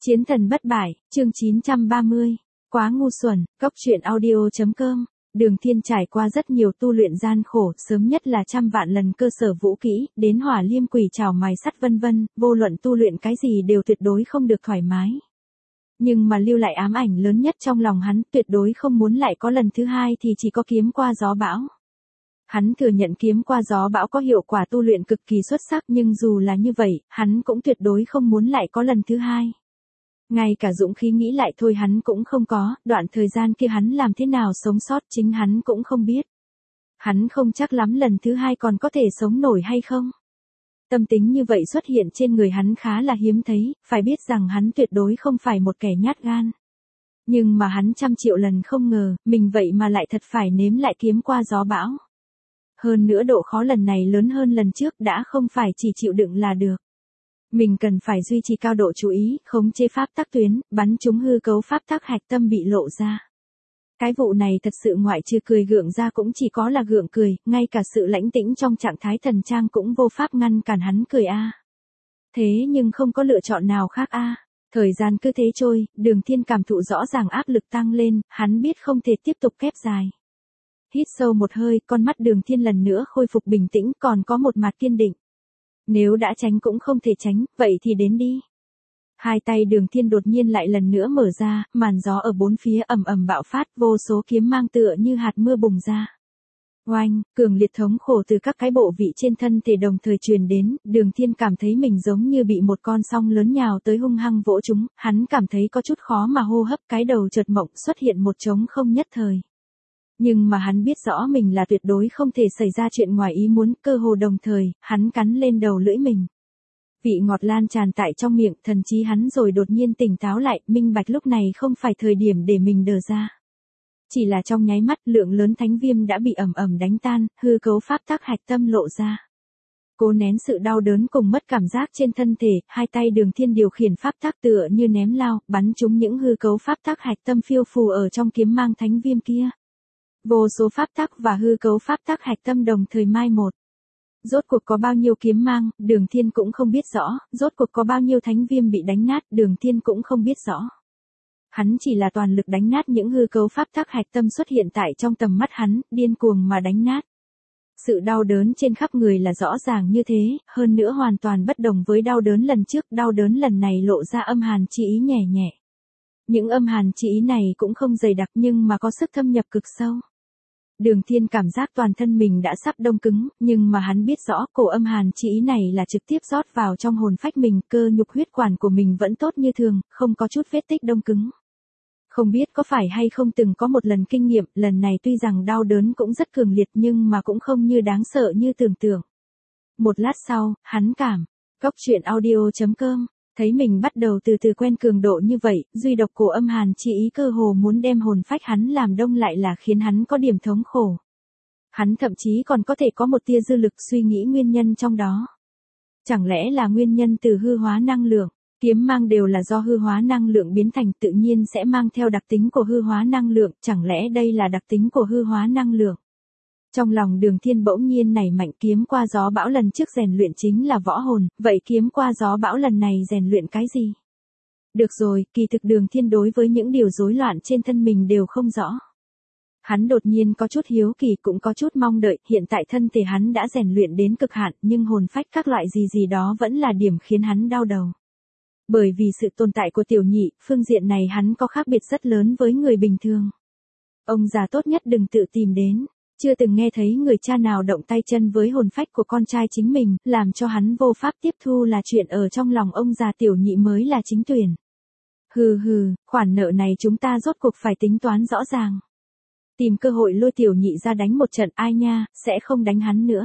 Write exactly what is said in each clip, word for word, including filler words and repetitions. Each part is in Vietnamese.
Chiến thần bất bại, chương chín trăm ba mươi. Quá ngu xuẩn, cốc truyện audio chấm com. Đường Thiên trải qua rất nhiều tu luyện gian khổ, sớm nhất là trăm vạn lần cơ sở vũ kỹ, đến hỏa liêm quỷ trảo mài sắt vân vân, vô luận tu luyện cái gì đều tuyệt đối không được thoải mái. Nhưng mà lưu lại ám ảnh lớn nhất trong lòng hắn, tuyệt đối không muốn lại có lần thứ hai thì chỉ có kiếm qua gió bão. Hắn thừa nhận kiếm qua gió bão có hiệu quả tu luyện cực kỳ xuất sắc, nhưng dù là như vậy, hắn cũng tuyệt đối không muốn lại có lần thứ hai. Ngay cả dũng khí nghĩ lại thôi hắn cũng không có, đoạn thời gian kia hắn làm thế nào sống sót chính hắn cũng không biết. Hắn không chắc lắm lần thứ hai còn có thể sống nổi hay không. Tâm tính như vậy xuất hiện trên người hắn khá là hiếm thấy, phải biết rằng hắn tuyệt đối không phải một kẻ nhát gan. Nhưng mà hắn trăm triệu lần không ngờ, mình vậy mà lại thật phải nếm lại kiếm qua gió bão. Hơn nữa độ khó lần này lớn hơn lần trước, đã không phải chỉ chịu đựng là được. Mình cần phải duy trì cao độ chú ý, khống chế pháp tắc tuyến, bắn trúng hư cấu pháp tắc hạch tâm bị lộ ra. Cái vụ này thật sự ngoại trừ cười gượng ra cũng chỉ có là gượng cười, ngay cả sự lãnh tĩnh trong trạng thái thần trang cũng vô pháp ngăn cản hắn cười a. Thế nhưng không có lựa chọn nào khác a. Thời gian cứ thế trôi, Đường Thiên cảm thụ rõ ràng áp lực tăng lên, hắn biết không thể tiếp tục kép dài. Hít sâu một hơi, con mắt Đường Thiên lần nữa khôi phục bình tĩnh, còn có một mặt kiên định. Nếu đã tránh cũng không thể tránh, vậy thì đến đi. Hai tay Đường Thiên đột nhiên lại lần nữa mở ra, màn gió ở bốn phía ầm ầm bạo phát, vô số kiếm mang tựa như hạt mưa bùng ra. Oanh, cường liệt thống khổ từ các cái bộ vị trên thân thể đồng thời truyền đến, Đường Thiên cảm thấy mình giống như bị một con song lớn nhào tới hung hăng vỗ chúng, hắn cảm thấy có chút khó mà hô hấp, cái đầu chợt mộng, xuất hiện một trống không nhất thời. Nhưng mà hắn biết rõ mình là tuyệt đối không thể xảy ra chuyện ngoài ý muốn, cơ hồ đồng thời, hắn cắn lên đầu lưỡi mình. Vị ngọt lan tràn tại trong miệng, thần trí hắn rồi đột nhiên tỉnh táo lại, minh bạch lúc này không phải thời điểm để mình đờ ra. Chỉ là trong nháy mắt, lượng lớn thánh viêm đã bị ầm ầm đánh tan, hư cấu pháp tắc hạch tâm lộ ra. Cố nén sự đau đớn cùng mất cảm giác trên thân thể, hai tay Đường Thiên điều khiển pháp tắc tựa như ném lao, bắn trúng những hư cấu pháp tắc hạch tâm phiêu phù ở trong kiếm mang thánh viêm kia. Vô số pháp tắc và hư cấu pháp tắc hạch tâm đồng thời mai một. Rốt cuộc có bao nhiêu kiếm mang, Đường Thiên cũng không biết rõ, rốt cuộc có bao nhiêu thánh viêm bị đánh nát, Đường Thiên cũng không biết rõ. Hắn chỉ là toàn lực đánh nát những hư cấu pháp tắc hạch tâm xuất hiện tại trong tầm mắt hắn, điên cuồng mà đánh nát. Sự đau đớn trên khắp người là rõ ràng như thế, hơn nữa hoàn toàn bất đồng với đau đớn lần trước, đau đớn lần này lộ ra âm hàn chi ý nhẹ nhẹ. Những âm hàn chi ý này cũng không dày đặc nhưng mà có sức thâm nhập cực sâu. Đường Thiên cảm giác toàn thân mình đã sắp đông cứng, nhưng mà hắn biết rõ cổ âm hàn chi ý này là trực tiếp rót vào trong hồn phách mình, cơ nhục huyết quản của mình vẫn tốt như thường, không có chút vết tích đông cứng. Không biết có phải hay không từng có một lần kinh nghiệm, lần này tuy rằng đau đớn cũng rất cường liệt nhưng mà cũng không như đáng sợ như tưởng tượng. Một lát sau, hắn cảm, cốc truyện audio chấm com. Thấy mình bắt đầu từ từ quen cường độ như vậy, duy độc cổ âm hàn chi ý cơ hồ muốn đem hồn phách hắn làm đông lại là khiến hắn có điểm thống khổ. Hắn thậm chí còn có thể có một tia dư lực suy nghĩ nguyên nhân trong đó. Chẳng lẽ là nguyên nhân từ hư hóa năng lượng, kiếm mang đều là do hư hóa năng lượng biến thành, tự nhiên sẽ mang theo đặc tính của hư hóa năng lượng, chẳng lẽ đây là đặc tính của hư hóa năng lượng? Trong lòng Đường Thiên bỗng nhiên nảy mạnh, kiếm qua gió bão lần trước rèn luyện chính là võ hồn, vậy kiếm qua gió bão lần này rèn luyện cái gì? Được rồi, kỳ thực Đường Thiên đối với những điều rối loạn trên thân mình đều không rõ. Hắn đột nhiên có chút hiếu kỳ cũng có chút mong đợi, hiện tại thân thể hắn đã rèn luyện đến cực hạn nhưng hồn phách các loại gì gì đó vẫn là điểm khiến hắn đau đầu. Bởi vì sự tồn tại của tiểu nhị, phương diện này hắn có khác biệt rất lớn với người bình thường. Ông già tốt nhất đừng tự tìm đến. Chưa từng nghe thấy người cha nào động tay chân với hồn phách của con trai chính mình, làm cho hắn vô pháp tiếp thu là chuyện ở trong lòng ông già tiểu nhị mới là chính tuyển. Hừ hừ, khoản nợ này chúng ta rốt cuộc phải tính toán rõ ràng. Tìm cơ hội lôi tiểu nhị ra đánh một trận, ai nha, sẽ không đánh hắn nữa.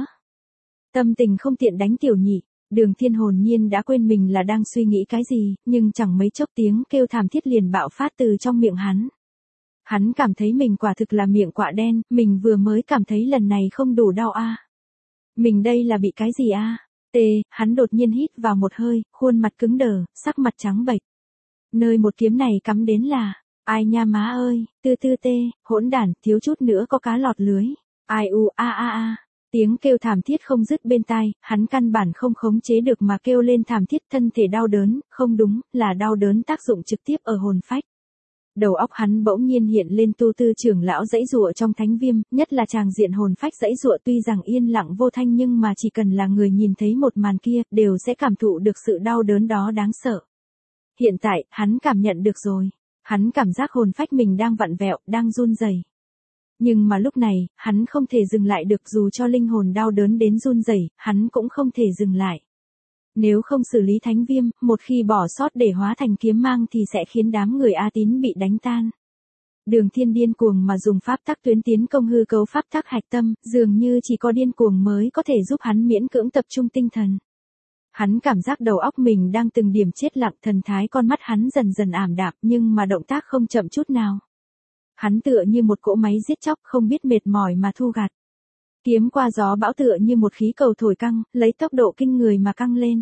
Tâm tình không tiện đánh tiểu nhị, Đường Thiên hồn nhiên đã quên mình là đang suy nghĩ cái gì, nhưng chẳng mấy chốc tiếng kêu thảm thiết liền bạo phát từ trong miệng hắn. Hắn cảm thấy mình quả thực là miệng quạ đen, mình vừa mới cảm thấy lần này không đủ đau a. À. Mình đây là bị cái gì a? À? Tê, hắn đột nhiên hít vào một hơi, khuôn mặt cứng đờ, sắc mặt trắng bệch. Nơi một kiếm này cắm đến là, ai nha má ơi, tư tư tê, hỗn đản, thiếu chút nữa có cá lọt lưới. Ai u a a a. Tiếng kêu thảm thiết không dứt bên tai, hắn căn bản không khống chế được mà kêu lên thảm thiết, thân thể đau đớn, không đúng, là đau đớn tác dụng trực tiếp ở hồn phách. Đầu óc hắn bỗng nhiên hiện lên tu tư trưởng lão giãy giụa trong thánh viêm, nhất là tràng diện hồn phách giãy giụa tuy rằng yên lặng vô thanh nhưng mà chỉ cần là người nhìn thấy một màn kia, đều sẽ cảm thụ được sự đau đớn đó đáng sợ. Hiện tại, hắn cảm nhận được rồi. Hắn cảm giác hồn phách mình đang vặn vẹo, đang run rẩy. Nhưng mà lúc này, hắn không thể dừng lại được, dù cho linh hồn đau đớn đến run rẩy, hắn cũng không thể dừng lại. Nếu không xử lý thánh viêm, một khi bỏ sót để hóa thành kiếm mang thì sẽ khiến đám người A Tín bị đánh tan. Đường Thiên điên cuồng mà dùng pháp tắc tuyến tiến công hư cấu pháp tắc hạch tâm, dường như chỉ có điên cuồng mới có thể giúp hắn miễn cưỡng tập trung tinh thần. Hắn cảm giác đầu óc mình đang từng điểm chết lặng, thần thái con mắt hắn dần dần ảm đạm nhưng mà động tác không chậm chút nào. Hắn tựa như một cỗ máy giết chóc không biết mệt mỏi mà thu gặt. Kiếm qua gió bão tựa như một khí cầu thổi căng, lấy tốc độ kinh người mà căng lên.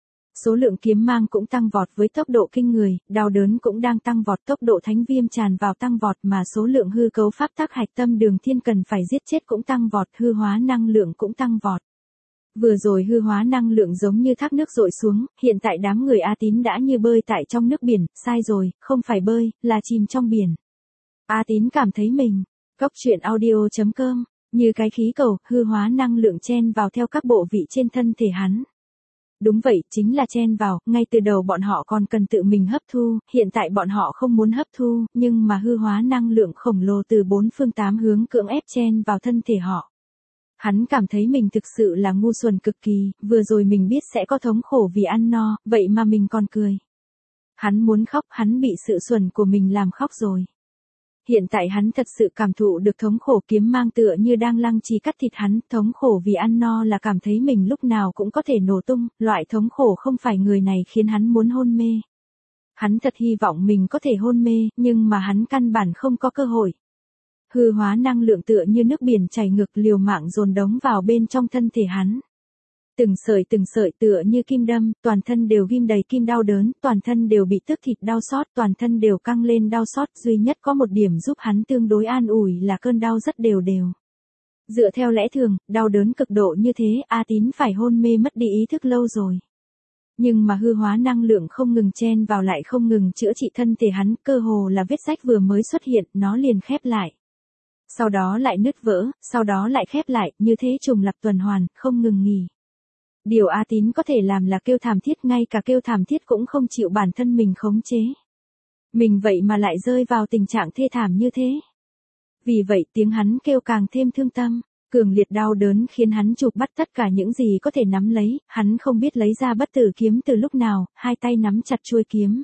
Số lượng kiếm mang cũng tăng vọt với tốc độ kinh người, đau đớn cũng đang tăng vọt, tốc độ thánh viêm tràn vào tăng vọt mà số lượng hư cấu pháp tắc hạch tâm Đường Thiên cần phải giết chết cũng tăng vọt, hư hóa năng lượng cũng tăng vọt. Vừa rồi hư hóa năng lượng giống như thác nước dội xuống, hiện tại đám người A Tín đã như bơi tại trong nước biển, sai rồi, không phải bơi, là chìm trong biển. A Tín cảm thấy mình, Cốc truyện audio chấm com, như cái khí cầu, hư hóa năng lượng chen vào theo các bộ vị trên thân thể hắn. Đúng vậy, chính là chen vào, ngay từ đầu bọn họ còn cần tự mình hấp thu, hiện tại bọn họ không muốn hấp thu, nhưng mà hư hóa năng lượng khổng lồ từ bốn phương tám hướng cưỡng ép chen vào thân thể họ. Hắn cảm thấy mình thực sự là ngu xuẩn cực kỳ, vừa rồi mình biết sẽ có thống khổ vì ăn no, vậy mà mình còn cười. Hắn muốn khóc, hắn bị sự xuẩn của mình làm khóc rồi. Hiện tại hắn thật sự cảm thụ được thống khổ, kiếm mang tựa như đang lăng trì cắt thịt hắn, thống khổ vì ăn no là cảm thấy mình lúc nào cũng có thể nổ tung, loại thống khổ không phải người này khiến hắn muốn hôn mê. Hắn thật hy vọng mình có thể hôn mê, nhưng mà hắn căn bản không có cơ hội. Hư hóa năng lượng tựa như nước biển chảy ngược liều mạng dồn đống vào bên trong thân thể hắn. Từng sợi từng sợi tựa như kim đâm, toàn thân đều ghim đầy kim đau đớn, toàn thân đều bị tức thịt đau xót, toàn thân đều căng lên đau xót, duy nhất có một điểm giúp hắn tương đối an ủi là cơn đau rất đều đều. Dựa theo lẽ thường, đau đớn cực độ như thế, A Tín phải hôn mê mất đi ý thức lâu rồi. Nhưng mà hư hóa năng lượng không ngừng chen vào lại không ngừng chữa trị thân thể hắn, cơ hồ là vết rách vừa mới xuất hiện, nó liền khép lại. Sau đó lại nứt vỡ, sau đó lại khép lại, như thế trùng lặp tuần hoàn, không ngừng nghỉ. Điều A Tín có thể làm là kêu thảm thiết, ngay cả kêu thảm thiết cũng không chịu bản thân mình khống chế. Mình vậy mà lại rơi vào tình trạng thê thảm như thế. Vì vậy tiếng hắn kêu càng thêm thương tâm, cường liệt đau đớn khiến hắn chụp bắt tất cả những gì có thể nắm lấy, hắn không biết lấy ra bất tử kiếm từ lúc nào, hai tay nắm chặt chuôi kiếm.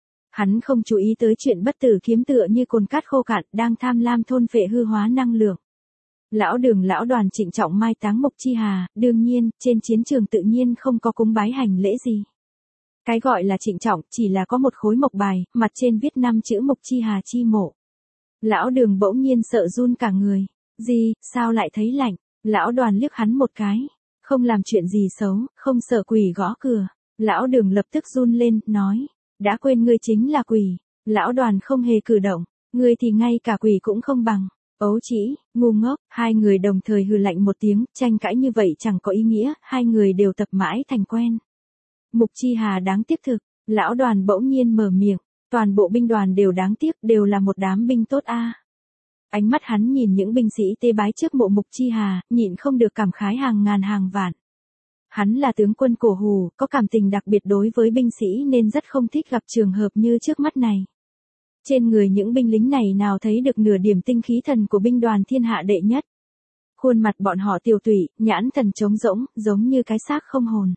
Hắn không chú ý tới chuyện bất tử kiếm tựa như cồn cát khô cạn, đang tham lam thôn phệ hư hóa năng lượng. Lão Đường lão Đoàn trịnh trọng mai táng Mục Chi Hà, đương nhiên, trên chiến trường tự nhiên không có cúng bái hành lễ gì. Cái gọi là trịnh trọng, chỉ là có một khối mộc bài, mặt trên viết năm chữ Mục Chi Hà chi mộ. Lão Đường bỗng nhiên sợ run cả người. Gì, sao lại thấy lạnh? Lão Đoàn liếc hắn một cái. Không làm chuyện gì xấu, không sợ quỷ gõ cửa. Lão Đường lập tức run lên, nói. Đã quên ngươi chính là quỷ. Lão Đoàn không hề cử động. Ngươi thì ngay cả quỷ cũng không bằng. Ấu trĩ, ngu ngốc, hai người đồng thời hừ lạnh một tiếng, tranh cãi như vậy chẳng có ý nghĩa, hai người đều tập mãi thành quen. Mục Chi Hà đáng tiếc thực, Lão Đoàn bỗng nhiên mở miệng, toàn bộ binh đoàn đều đáng tiếc, đều là một đám binh tốt a. Ánh mắt hắn nhìn những binh sĩ tế bái trước mộ Mục Chi Hà, nhịn không được cảm khái hàng ngàn hàng vạn. Hắn là tướng quân cổ hủ, có cảm tình đặc biệt đối với binh sĩ nên rất không thích gặp trường hợp như trước mắt này. Trên người những binh lính này nào thấy được nửa điểm tinh khí thần của binh đoàn thiên hạ đệ nhất. Khuôn mặt bọn họ tiều tụy, nhãn thần trống rỗng, giống như cái xác không hồn.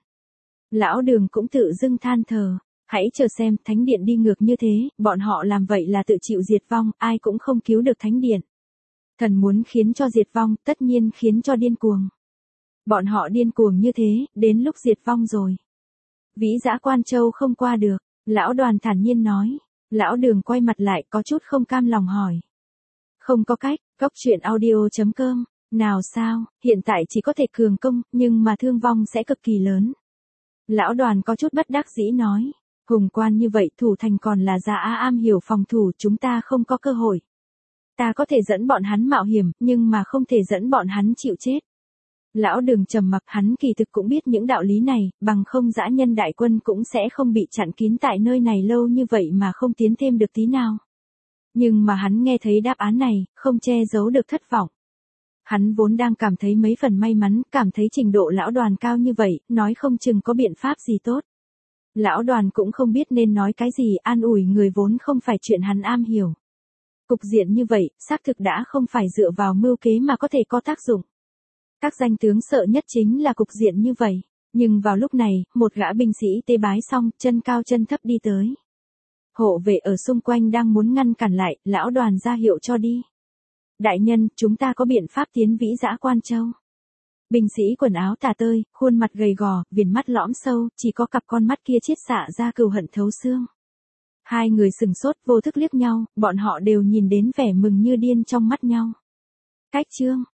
Lão Đường cũng tự dưng than thở, hãy chờ xem, thánh điện đi ngược như thế, bọn họ làm vậy là tự chịu diệt vong, ai cũng không cứu được thánh điện. Thần muốn khiến cho diệt vong, tất nhiên khiến cho điên cuồng. Bọn họ điên cuồng như thế, đến lúc diệt vong rồi. Vĩ Dã Quan Châu không qua được, Lão Đoàn thản nhiên nói. Lão Đường quay mặt lại có chút không cam lòng hỏi. Không có cách, Cốc truyện audio chấm com, nào sao, hiện tại chỉ có thể cường công, nhưng mà thương vong sẽ cực kỳ lớn. Lão Đoàn có chút bất đắc dĩ nói. Hùng quan như vậy thủ thành còn là Gia Á am hiểu phòng thủ, chúng ta không có cơ hội. Ta có thể dẫn bọn hắn mạo hiểm, nhưng mà không thể dẫn bọn hắn chịu chết. Lão Đường trầm mặc, hắn kỳ thực cũng biết những đạo lý này, bằng không dã nhân đại quân cũng sẽ không bị chặn kín tại nơi này lâu như vậy mà không tiến thêm được tí nào. Nhưng mà hắn nghe thấy đáp án này, không che giấu được thất vọng. Hắn vốn đang cảm thấy mấy phần may mắn, cảm thấy trình độ lão Đoàn cao như vậy, nói không chừng có biện pháp gì tốt. Lão Đoàn cũng không biết nên nói cái gì, an ủi người vốn không phải chuyện hắn am hiểu. Cục diện như vậy, xác thực đã không phải dựa vào mưu kế mà có thể có tác dụng. Các danh tướng sợ nhất chính là cục diện như vậy. Nhưng vào lúc này, một gã binh sĩ tế bái xong, chân cao chân thấp đi tới. Hộ vệ ở xung quanh đang muốn ngăn cản lại, lão Đoàn ra hiệu cho đi. Đại nhân, chúng ta có biện pháp tiến Vĩ Dã Quan Châu. Binh sĩ quần áo tả tơi, khuôn mặt gầy gò, viền mắt lõm sâu, chỉ có cặp con mắt kia chiết xạ ra cừu hận thấu xương. Hai người sừng sốt vô thức liếc nhau, bọn họ đều nhìn đến vẻ mừng như điên trong mắt nhau. Cách chương